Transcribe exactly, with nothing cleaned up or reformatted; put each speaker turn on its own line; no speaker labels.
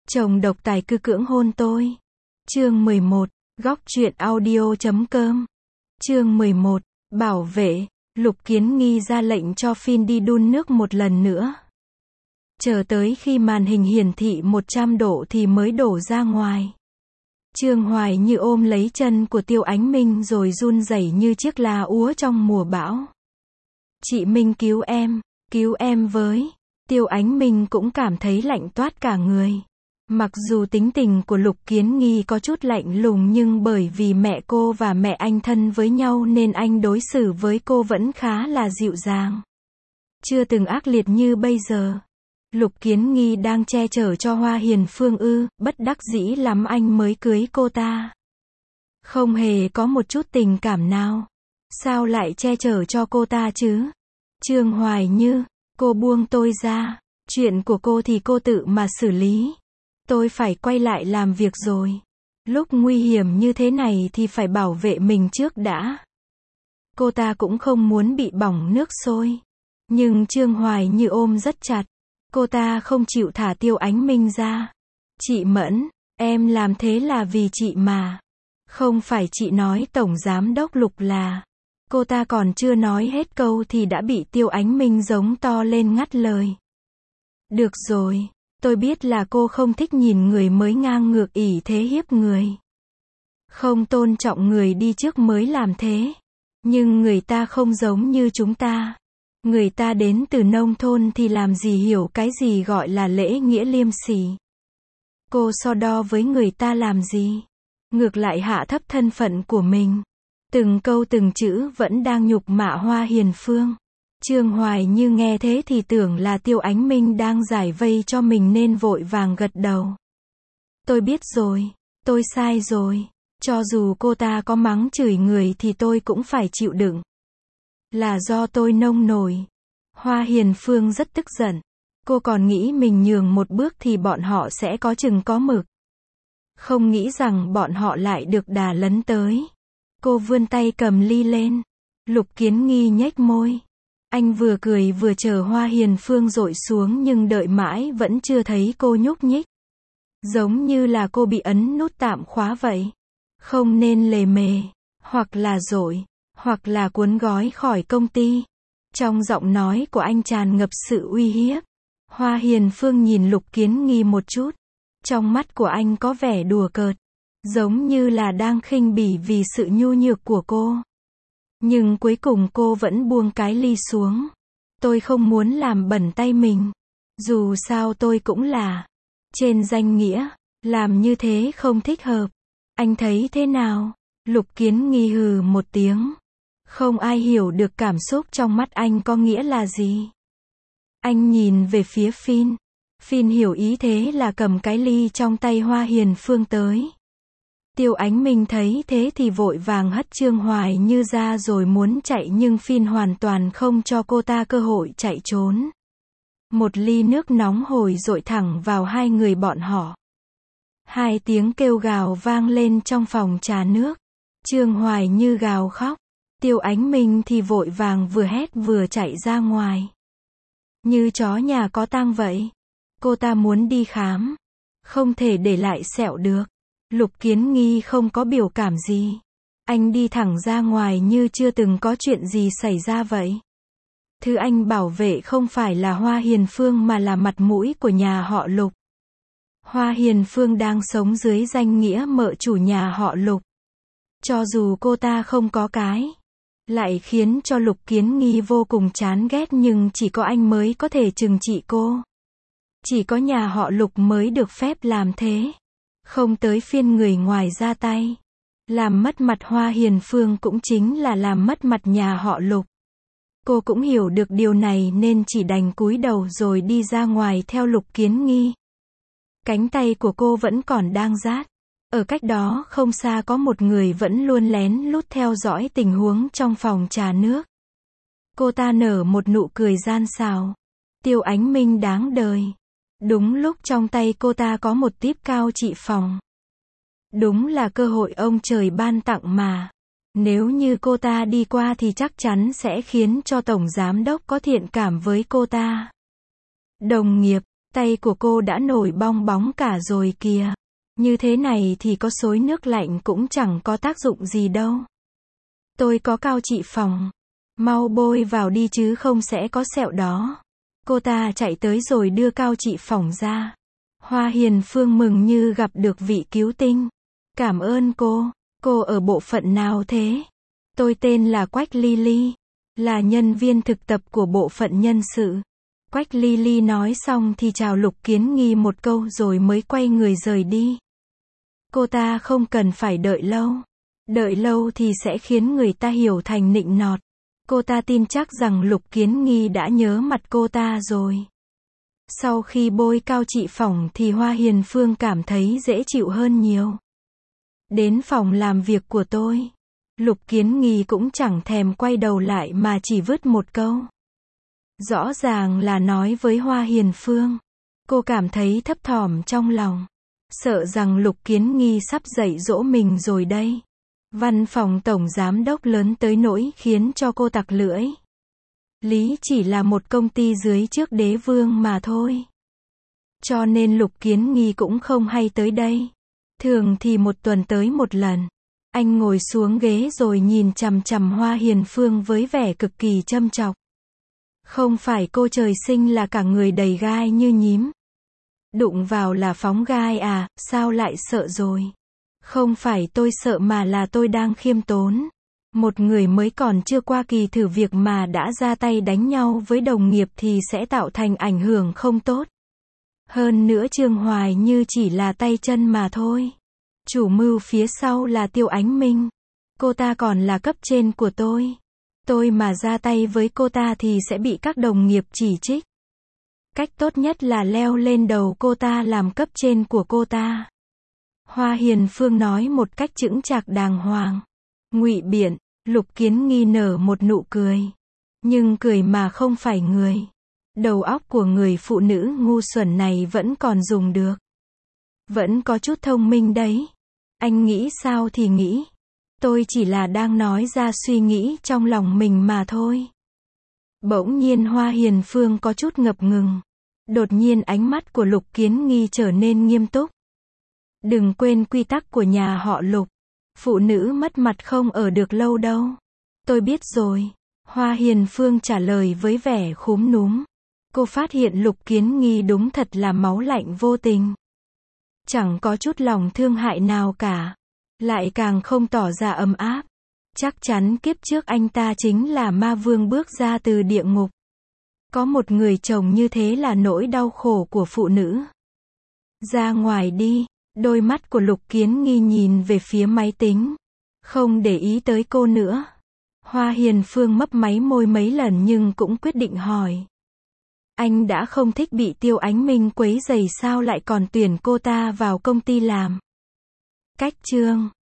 Chồng độc tài cứ cưỡng hôn tôi. Chương mười một, góc truyện audio chấm com. Chương mười một, bảo vệ. Lục Kiến Nghi ra lệnh cho Phin đi đun nước một lần nữa. Chờ tới khi màn hình hiển thị một trăm độ thì mới đổ ra ngoài. Trương Hoài Như ôm lấy chân của Tiêu Ánh Minh rồi run rẩy như chiếc lá úa trong mùa bão. Chị Minh cứu em, cứu em với. Tiêu Ánh Minh cũng cảm thấy lạnh toát cả người. Mặc dù tính tình của Lục Kiến Nghi có chút lạnh lùng nhưng bởi vì mẹ cô và mẹ anh thân với nhau nên anh đối xử với cô vẫn khá là dịu dàng. Chưa từng ác liệt như bây giờ. Lục Kiến Nghi đang che chở cho Hoa Hiền Phương ư, bất đắc dĩ lắm anh mới cưới cô ta. Không hề có một chút tình cảm nào. Sao lại che chở cho cô ta chứ? Trương Hoài Như, cô buông tôi ra. Chuyện của cô thì cô tự mà xử lý. Tôi phải quay lại làm việc rồi. Lúc nguy hiểm như thế này thì phải bảo vệ mình trước đã. Cô ta cũng không muốn bị bỏng nước sôi. Nhưng Trương Hoài Như ôm rất chặt. Cô ta không chịu thả Tiêu Ánh Minh ra. Chị Mẫn, em làm thế là vì chị mà. Không phải chị nói Tổng Giám Đốc Lục là. Cô ta còn chưa nói hết câu thì đã bị Tiêu Ánh Minh giống to lên ngắt lời. Được rồi, tôi biết là cô không thích nhìn người mới ngang ngược ỷ thế hiếp người. Không tôn trọng người đi trước mới làm thế. Nhưng người ta không giống như chúng ta. Người ta đến từ nông thôn thì làm gì hiểu cái gì gọi là lễ nghĩa liêm sỉ. Cô so đo với người ta làm gì? Ngược lại hạ thấp thân phận của mình. Từng câu từng chữ vẫn đang nhục mạ Hoa Hiền Phương. Trương Hoài Như nghe thế thì tưởng là Tiêu Ánh Minh đang giải vây cho mình nên vội vàng gật đầu. Tôi biết rồi, tôi sai rồi. Cho dù cô ta có mắng chửi người thì tôi cũng phải chịu đựng. Là do tôi nông nổi. Hoa Hiền Phương rất tức giận. Cô còn nghĩ mình nhường một bước thì bọn họ sẽ có chừng có mực. Không nghĩ rằng bọn họ lại được đà lấn tới. Cô vươn tay cầm ly lên. Lục Kiến Nghi nhếch môi. Anh vừa cười vừa chờ Hoa Hiền Phương dội xuống nhưng đợi mãi vẫn chưa thấy cô nhúc nhích. Giống như là cô bị ấn nút tạm khóa vậy. Không nên lề mề, hoặc là dội, hoặc là cuốn gói khỏi công ty. Trong giọng nói của anh tràn ngập sự uy hiếp. Hoa Hiền Phương nhìn Lục Kiến Nghi một chút. Trong mắt của anh có vẻ đùa cợt. Giống như là đang khinh bỉ vì sự nhu nhược của cô. Nhưng cuối cùng cô vẫn buông cái ly xuống. Tôi không muốn làm bẩn tay mình. Dù sao tôi cũng là. Trên danh nghĩa, làm như thế không thích hợp. Anh thấy thế nào? Lục Kiến Nghi hừ một tiếng. Không ai hiểu được cảm xúc trong mắt anh có nghĩa là gì. Anh nhìn về phía Phin. Phin hiểu ý thế là cầm cái ly trong tay Hoa Hiền Phương tới. Tiêu Ánh Minh thấy thế thì vội vàng hất Trương Hoài Như ra rồi muốn chạy nhưng Phin hoàn toàn không cho cô ta cơ hội chạy trốn. Một ly nước nóng hổi dội thẳng vào hai người bọn họ. Hai tiếng kêu gào vang lên trong phòng trà nước. Trương Hoài Như gào khóc. Tiêu Ánh Minh thì vội vàng vừa hét vừa chạy ra ngoài. Như chó nhà có tang vậy. Cô ta muốn đi khám. Không thể để lại sẹo được. Lục Kiến Nghi không có biểu cảm gì. Anh đi thẳng ra ngoài như chưa từng có chuyện gì xảy ra vậy. Thứ anh bảo vệ không phải là Hoa Hiền Phương mà là mặt mũi của nhà họ Lục. Hoa Hiền Phương đang sống dưới danh nghĩa mợ chủ nhà họ Lục. Cho dù cô ta không có cái, lại khiến cho Lục Kiến Nghi vô cùng chán ghét nhưng chỉ có anh mới có thể trừng trị cô. Chỉ có nhà họ Lục mới được phép làm thế. Không tới phiên người ngoài ra tay. Làm mất mặt Hoa Hiền Phương cũng chính là làm mất mặt nhà họ Lục. Cô cũng hiểu được điều này nên chỉ đành cúi đầu rồi đi ra ngoài theo Lục Kiến Nghi. Cánh tay của cô vẫn còn đang rát. Ở cách đó không xa có một người vẫn luôn lén lút theo dõi tình huống trong phòng trà nước. Cô ta nở một nụ cười gian xảo. Tiêu Ánh Minh đáng đời. Đúng lúc trong tay cô ta có một típ cao trị phòng. Đúng là cơ hội ông trời ban tặng mà. Nếu như cô ta đi qua thì chắc chắn sẽ khiến cho Tổng Giám Đốc có thiện cảm với cô ta. Đồng nghiệp, Tay của cô đã nổi bong bóng cả rồi kìa. Như thế này thì có xối nước lạnh cũng chẳng có tác dụng gì đâu. Tôi có cao trị phòng. Mau bôi vào đi chứ không sẽ có sẹo đó. Cô ta chạy tới rồi đưa cao trị phòng ra. Hoa Hiền Phương mừng như gặp được vị cứu tinh. Cảm ơn cô. Cô ở bộ phận nào thế? Tôi tên là Quách Ly Ly. Là nhân viên thực tập của bộ phận nhân sự. Quách Ly Ly nói xong thì chào Lục Kiến Nghi một câu rồi mới quay người rời đi. Cô ta không cần phải đợi lâu. Đợi lâu thì sẽ khiến người ta hiểu thành nịnh nọt. Cô ta tin chắc rằng Lục Kiến Nghi đã nhớ mặt cô ta rồi. Sau khi bôi cao trị phỏng thì Hoa Hiền Phương cảm thấy dễ chịu hơn nhiều. Đến phòng làm việc của tôi. Lục Kiến Nghi cũng chẳng thèm quay đầu lại mà chỉ vứt một câu. Rõ ràng là nói với Hoa Hiền Phương. Cô cảm thấy thấp thỏm trong lòng. Sợ rằng Lục Kiến Nghi sắp dạy dỗ mình rồi đây. Văn phòng tổng giám đốc lớn tới nỗi khiến cho cô tặc lưỡi. Lý chỉ là một công ty dưới trước đế vương mà thôi. Cho nên Lục Kiến Nghi cũng không hay tới đây. Thường thì một tuần tới một lần. Anh ngồi xuống ghế rồi nhìn chằm chằm Hoa Hiền Phương với vẻ cực kỳ châm chọc. Không phải cô trời sinh là cả người đầy gai như nhím. Đụng vào là phóng gai à, sao lại sợ rồi? Không phải tôi sợ mà là tôi đang khiêm tốn. Một người mới còn chưa qua kỳ thử việc mà đã ra tay đánh nhau với đồng nghiệp thì sẽ tạo thành ảnh hưởng không tốt. Hơn nữa Trương Hoài Như chỉ là tay chân mà thôi. Chủ mưu phía sau là Tiêu Ánh Minh. Cô ta còn là cấp trên của tôi. Tôi mà ra tay với cô ta thì sẽ bị các đồng nghiệp chỉ trích. Cách tốt nhất là leo lên đầu cô ta làm cấp trên của cô ta. Hoa Hiền Phương nói một cách chững chạc đàng hoàng. Ngụy biện, Lục Kiến Nghi nở một nụ cười. Nhưng cười mà không phải người. Đầu óc của người phụ nữ ngu xuẩn này vẫn còn dùng được. Vẫn có chút thông minh đấy. Anh nghĩ sao thì nghĩ. Tôi chỉ là đang nói ra suy nghĩ trong lòng mình mà thôi. Bỗng nhiên Hoa Hiền Phương có chút ngập ngừng. Đột nhiên ánh mắt của Lục Kiến Nghi trở nên nghiêm túc. Đừng quên quy tắc của nhà họ Lục. Phụ nữ mất mặt không ở được lâu đâu. Tôi biết rồi. Hoa Hiền Phương trả lời với vẻ khúm núm. Cô phát hiện Lục Kiến Nghi đúng thật là máu lạnh vô tình. Chẳng có chút lòng thương hại nào cả. Lại càng không tỏ ra ấm áp. Chắc chắn kiếp trước anh ta chính là ma vương bước ra từ địa ngục. Có một người chồng như thế là nỗi đau khổ của phụ nữ. Ra ngoài đi. Đôi mắt của Lục Kiến Nghi nhìn về phía máy tính. Không để ý tới cô nữa. Hoa Hiền Phương mấp máy môi mấy lần nhưng cũng quyết định hỏi. Anh đã không thích bị Tiêu Ánh Minh quấy rầy sao lại còn tuyển cô ta vào công ty làm. Cách chương